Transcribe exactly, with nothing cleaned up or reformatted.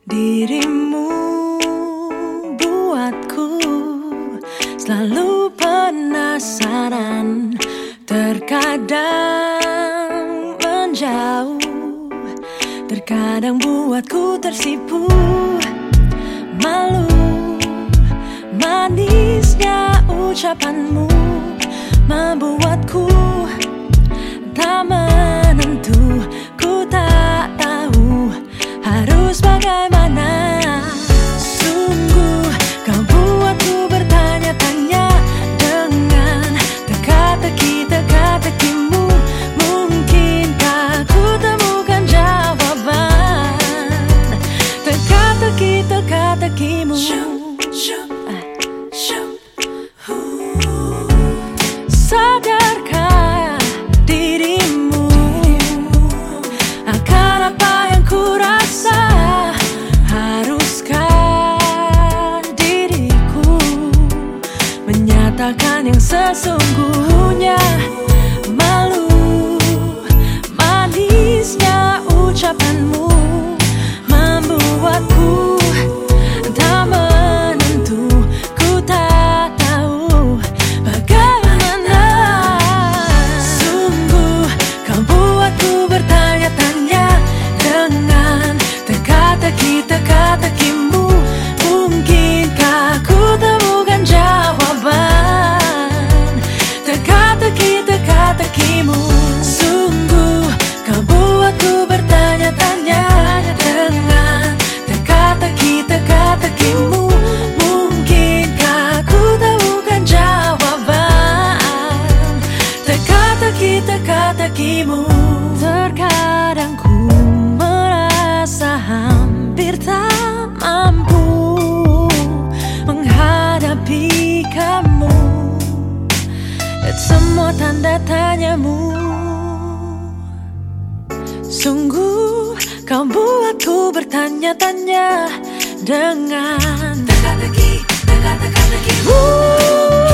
Dirimu buatku selalu penasaran, terkadang menjauh, terkadang buatku tersipu. Malu manisnya ucapanmu membuatku tak menentu. Ku tak tahu harus bagaimana. Sungguh kau buatku bertanya-tanya dengan teka-teki teka-tekimu. Mungkinkah ku temukan jawaban teka-teki teka-tekimu. Sadarkah dirimu akan apa yang ku rasa? Haruskah diriku menyatakan yang sesungguhnya? Malu manisnya ucapanmu membuatku tak menentu. Ku tak tahu bagaimana. Sungguh kau buatku bertanya-tanya dengan teka-teki teka-tekimu. Mungkinkah ku temukan jawaban teka-teki teka-tekimu. Sungguh kau buatku bertanya-tanya dengan teka-teki teka-tekimu. Mungkinkah ku temukan jawaban teka-teki teka-tekimu. Terkadang ku merasa hampir tak mampu menghadapi kamu dan semua tanda tanyamu. Sungguh kau buatku bertanya-tanya dengan teka-teki teka-teki-tekimu.